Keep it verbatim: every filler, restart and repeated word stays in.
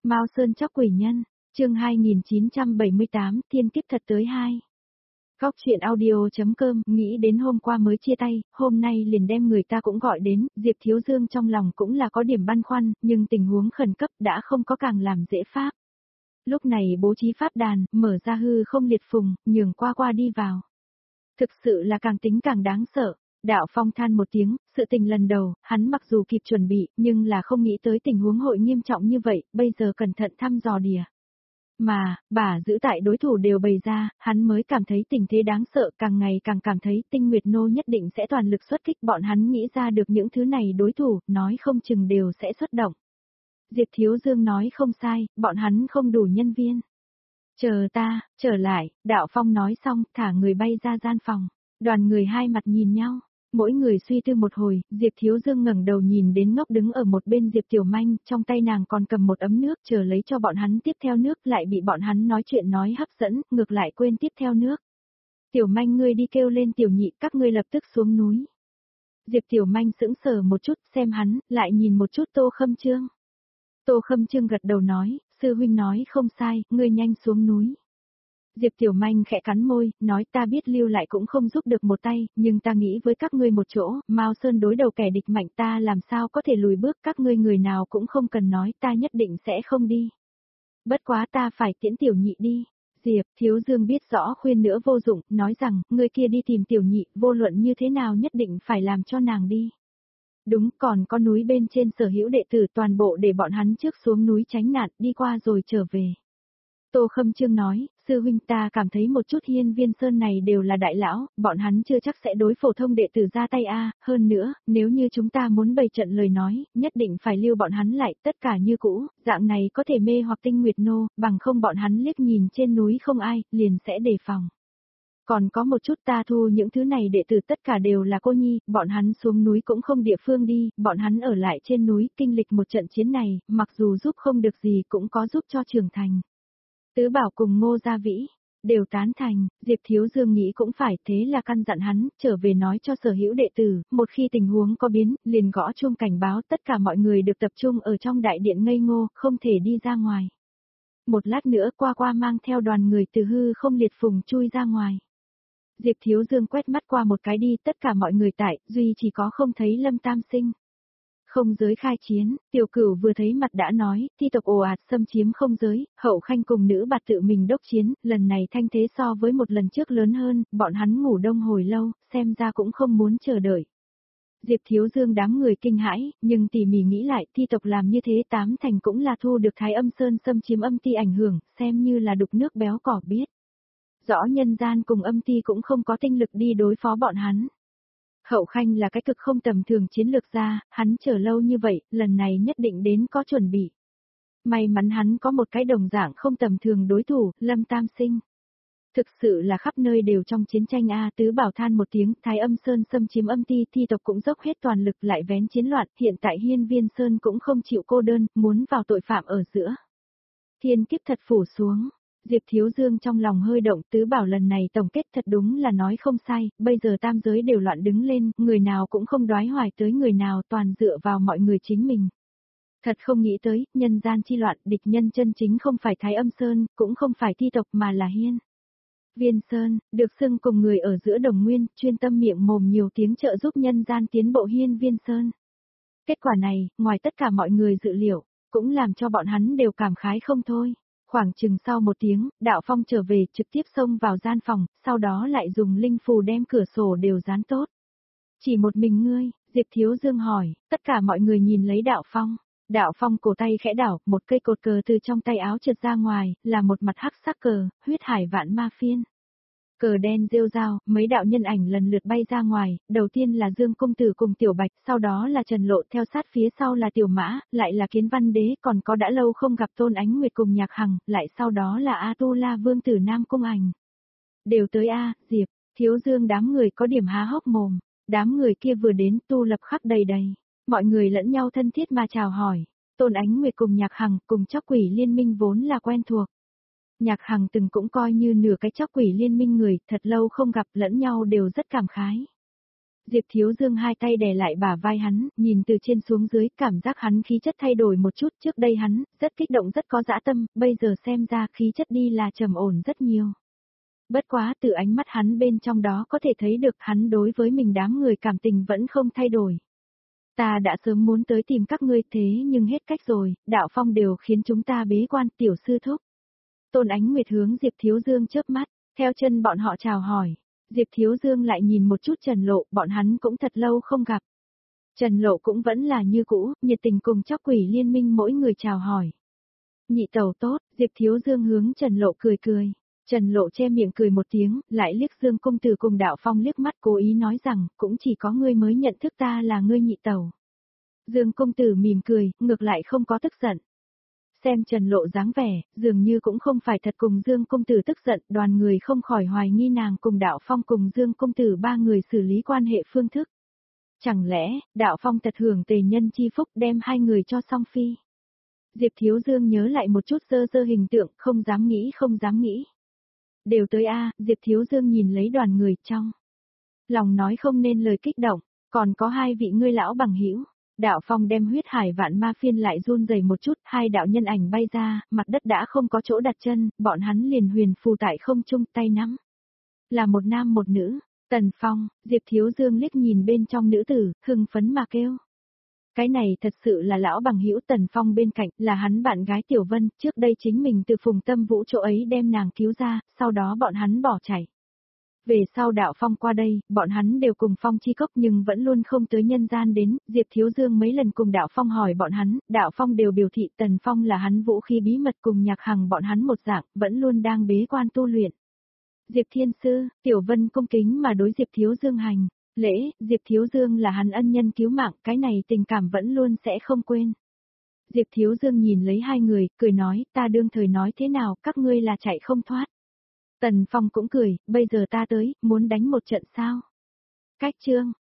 Mao Sơn Chóc Quỷ Nhân, chương hai nghìn chín trăm bảy mươi tám, thiên kiếp thật tới hai. Góc truyện audio.com, nghĩ đến hôm qua mới chia tay, hôm nay liền đem người ta cũng gọi đến, Diệp Thiếu Dương trong lòng cũng là có điểm băn khoăn, nhưng tình huống khẩn cấp đã không có càng làm dễ pháp. Lúc này bố trí pháp đàn, mở ra hư không liệt phùng, nhường qua qua đi vào. Thực sự là càng tính càng đáng sợ. Đạo Phong than một tiếng, sự tình lần đầu, hắn mặc dù kịp chuẩn bị, nhưng là không nghĩ tới tình huống hội nghiêm trọng như vậy, bây giờ cẩn thận thăm dò đìa. Mà, bà giữ tại đối thủ đều bày ra, hắn mới cảm thấy tình thế đáng sợ, càng ngày càng cảm thấy Tinh Nguyệt Nô nhất định sẽ toàn lực xuất kích, bọn hắn nghĩ ra được những thứ này đối thủ, nói không chừng đều sẽ xuất động. Diệp Thiếu Dương nói không sai, bọn hắn không đủ nhân viên. Chờ ta, trở lại, Đạo Phong nói xong, thả người bay ra gian phòng. Đoàn người hai mặt nhìn nhau, mỗi người suy tư một hồi, Diệp Thiếu Dương ngẩng đầu nhìn đến ngốc đứng ở một bên Diệp Tiểu Manh, trong tay nàng còn cầm một ấm nước chờ lấy cho bọn hắn tiếp theo nước, lại bị bọn hắn nói chuyện nói hấp dẫn, ngược lại quên tiếp theo nước. Tiểu Manh ngươi đi kêu lên Tiểu Nhị, các ngươi lập tức xuống núi. Diệp Tiểu Manh sững sờ một chút, xem hắn, lại nhìn một chút Tô Khâm Trương. Tô Khâm Trương gật đầu nói, sư huynh nói không sai, ngươi nhanh xuống núi. Diệp Tiểu Manh khẽ cắn môi, nói ta biết lưu lại cũng không giúp được một tay, nhưng ta nghĩ với các ngươi một chỗ, Mao Sơn đối đầu kẻ địch mạnh ta làm sao có thể lùi bước, các ngươi người nào cũng không cần nói, ta nhất định sẽ không đi. Bất quá ta phải tiễn Tiểu Nhị đi. Diệp Thiếu Dương biết rõ khuyên nữa vô dụng, nói rằng, ngươi kia đi tìm Tiểu Nhị, vô luận như thế nào nhất định phải làm cho nàng đi. Đúng, còn có núi bên trên sở hữu đệ tử toàn bộ để bọn hắn trước xuống núi tránh nạn, đi qua rồi trở về. Tô Khâm Trương nói, sư huynh ta cảm thấy một chút Hiên Viên Sơn này đều là đại lão, bọn hắn chưa chắc sẽ đối phổ thông đệ tử ra tay a. Hơn nữa, nếu như chúng ta muốn bày trận lời nói, nhất định phải lưu bọn hắn lại, tất cả như cũ, dạng này có thể mê hoặc Tinh Nguyệt Nô, bằng không bọn hắn liếc nhìn trên núi không ai, liền sẽ đề phòng. Còn có một chút ta thu những thứ này đệ tử tất cả đều là cô nhi, bọn hắn xuống núi cũng không địa phương đi, bọn hắn ở lại trên núi kinh lịch một trận chiến này, mặc dù giúp không được gì cũng có giúp cho trưởng thành. Tứ Bảo cùng Ngô Gia Vĩ, đều tán thành, Diệp Thiếu Dương nghĩ cũng phải, thế là căn dặn hắn, trở về nói cho sở hữu đệ tử, một khi tình huống có biến, liền gõ chuông cảnh báo tất cả mọi người được tập trung ở trong đại điện ngây ngô, không thể đi ra ngoài. Một lát nữa qua qua mang theo đoàn người từ hư không liệt phùng chui ra ngoài. Diệp Thiếu Dương quét mắt qua một cái đi, tất cả mọi người tại, duy chỉ có không thấy Lâm Tam Sinh. Không giới khai chiến, Tiểu Cửu vừa thấy mặt đã nói, thi tộc ồ ạt xâm chiếm không giới, Hậu Khanh cùng nữ bạt tự mình đốc chiến, lần này thanh thế so với một lần trước lớn hơn, bọn hắn ngủ đông hồi lâu, xem ra cũng không muốn chờ đợi. Diệp Thiếu Dương đám người kinh hãi, nhưng tỉ mỉ nghĩ lại, thi tộc làm như thế tám thành cũng là thu được Thái Âm Sơn xâm chiếm âm ti ảnh hưởng, xem như là đục nước béo cỏ biết. Rõ nhân gian cùng âm ti cũng không có tinh lực đi đối phó bọn hắn. Hậu Khanh là cái cực không tầm thường chiến lược gia, hắn chờ lâu như vậy, lần này nhất định đến có chuẩn bị. May mắn hắn có một cái đồng dạng không tầm thường đối thủ, Lâm Tam Sinh. Thực sự là khắp nơi đều trong chiến tranh a. Tứ Bảo than một tiếng, Thái Âm Sơn xâm chiếm âm ti, thi tộc cũng dốc hết toàn lực lại vén chiến loạn, hiện tại Hiên Viên Sơn cũng không chịu cô đơn, muốn vào tội phạm ở giữa. Thiên kiếp thật phủ xuống. Diệp Thiếu Dương trong lòng hơi động, Tứ Bảo lần này tổng kết thật đúng là nói không sai, bây giờ tam giới đều loạn đứng lên, người nào cũng không đoái hoài tới người nào, toàn dựa vào mọi người chính mình. Thật không nghĩ tới, nhân gian chi loạn, địch nhân chân chính không phải Thái Âm Sơn, cũng không phải thi tộc mà là Hiên Viên Sơn, được xưng cùng người ở giữa đồng nguyên, chuyên tâm miệng mồm nhiều tiếng trợ giúp nhân gian tiến bộ Hiên Viên Sơn. Kết quả này, ngoài tất cả mọi người dự liệu, cũng làm cho bọn hắn đều cảm khái không thôi. Khoảng chừng sau một tiếng, Đạo Phong trở về trực tiếp xông vào gian phòng, sau đó lại dùng linh phù đem cửa sổ đều dán tốt. Chỉ một mình ngươi, Diệp Thiếu Dương hỏi, tất cả mọi người nhìn lấy Đạo Phong. Đạo Phong cổ tay khẽ đảo, một cây cột cờ từ trong tay áo trượt ra ngoài, là một mặt hắc sắc cờ, huyết hải vạn ma phiên. Cờ đen rêu rao, mấy đạo nhân ảnh lần lượt bay ra ngoài, đầu tiên là Dương Công Tử cùng Tiểu Bạch, sau đó là Trần Lộ, theo sát phía sau là Tiểu Mã, lại là Kiến Văn Đế, còn có đã lâu không gặp Tôn Ánh Nguyệt cùng Nhạc Hằng, lại sau đó là A Tu La Vương Tử Nam Cung Ảnh. Đều tới A, Diệp, Thiếu Dương đám người có điểm há hốc mồm, đám người kia vừa đến tu lập khắp đầy đầy, mọi người lẫn nhau thân thiết mà chào hỏi, Tôn Ánh Nguyệt cùng Nhạc Hằng cùng Chóc Quỷ Liên Minh vốn là quen thuộc. Nhạc Hằng từng cũng coi như nửa cái Chóc Quỷ Liên Minh người, thật lâu không gặp lẫn nhau đều rất cảm khái. Diệp Thiếu Dương hai tay đè lại bả vai hắn, nhìn từ trên xuống dưới, cảm giác hắn khí chất thay đổi một chút, trước đây hắn, rất kích động rất có dã tâm, bây giờ xem ra khí chất đi là trầm ổn rất nhiều. Bất quá từ ánh mắt hắn bên trong đó có thể thấy được hắn đối với mình đám người cảm tình vẫn không thay đổi. Ta đã sớm muốn tới tìm các ngươi thế nhưng hết cách rồi, đạo phong đều khiến chúng ta bế quan tiểu sư thúc. Tôn Ánh Nguyệt hướng Diệp Thiếu Dương chớp mắt, theo chân bọn họ chào hỏi. Diệp Thiếu Dương lại nhìn một chút Trần Lộ, bọn hắn cũng thật lâu không gặp. Trần Lộ cũng vẫn là như cũ, nhiệt tình cùng Chóc Quỷ Liên Minh mỗi người chào hỏi. Nhị tẩu tốt, Diệp Thiếu Dương hướng Trần Lộ cười cười. Trần Lộ che miệng cười một tiếng, lại liếc Dương công tử cùng Đạo Phong liếc mắt cố ý nói rằng, cũng chỉ có ngươi mới nhận thức ta là ngươi nhị tẩu. Dương công tử mỉm cười, ngược lại không có tức giận. Xem Trần Lộ dáng vẻ, dường như cũng không phải thật cùng Dương công tử tức giận, đoàn người không khỏi hoài nghi nàng cùng Đạo Phong cùng Dương công tử ba người xử lý quan hệ phương thức. Chẳng lẽ, Đạo Phong thật hưởng tề nhân chi phúc đem hai người cho song phi. Diệp Thiếu Dương nhớ lại một chút sơ sơ hình tượng, không dám nghĩ không dám nghĩ. Đều tới a, Diệp Thiếu Dương nhìn lấy đoàn người trong. Lòng nói không nên lời kích động, còn có hai vị ngươi lão bằng hữu. Đạo Phong đem huyết hải vạn ma phiên lại run rẩy một chút, hai đạo nhân ảnh bay ra, mặt đất đã không có chỗ đặt chân, bọn hắn liền huyền phù tại không trung tay nắm. Là một nam một nữ, Tần Phong, Diệp Thiếu Dương liếc nhìn bên trong nữ tử, hưng phấn mà kêu. Cái này thật sự là lão bằng hữu Tần Phong bên cạnh, là hắn bạn gái Tiểu Vân, trước đây chính mình từ Phùng Tâm Vũ chỗ ấy đem nàng cứu ra, sau đó bọn hắn bỏ chạy. Về sau Đạo Phong qua đây, bọn hắn đều cùng Phong chi cốc nhưng vẫn luôn không tới nhân gian đến, Diệp Thiếu Dương mấy lần cùng Đạo Phong hỏi bọn hắn, Đạo Phong đều biểu thị Tần Phong là hắn vũ khí bí mật cùng Nhạc Hằng bọn hắn một dạng, vẫn luôn đang bế quan tu luyện. Diệp Thiên Sư, Tiểu Vân cung kính mà đối Diệp Thiếu Dương hành, lễ, Diệp Thiếu Dương là hắn ân nhân cứu mạng, cái này tình cảm vẫn luôn sẽ không quên. Diệp Thiếu Dương nhìn lấy hai người, cười nói, ta đương thời nói thế nào, các ngươi là chạy không thoát. Tần Phong cũng cười, bây giờ ta tới, muốn đánh một trận sao? Cách chương,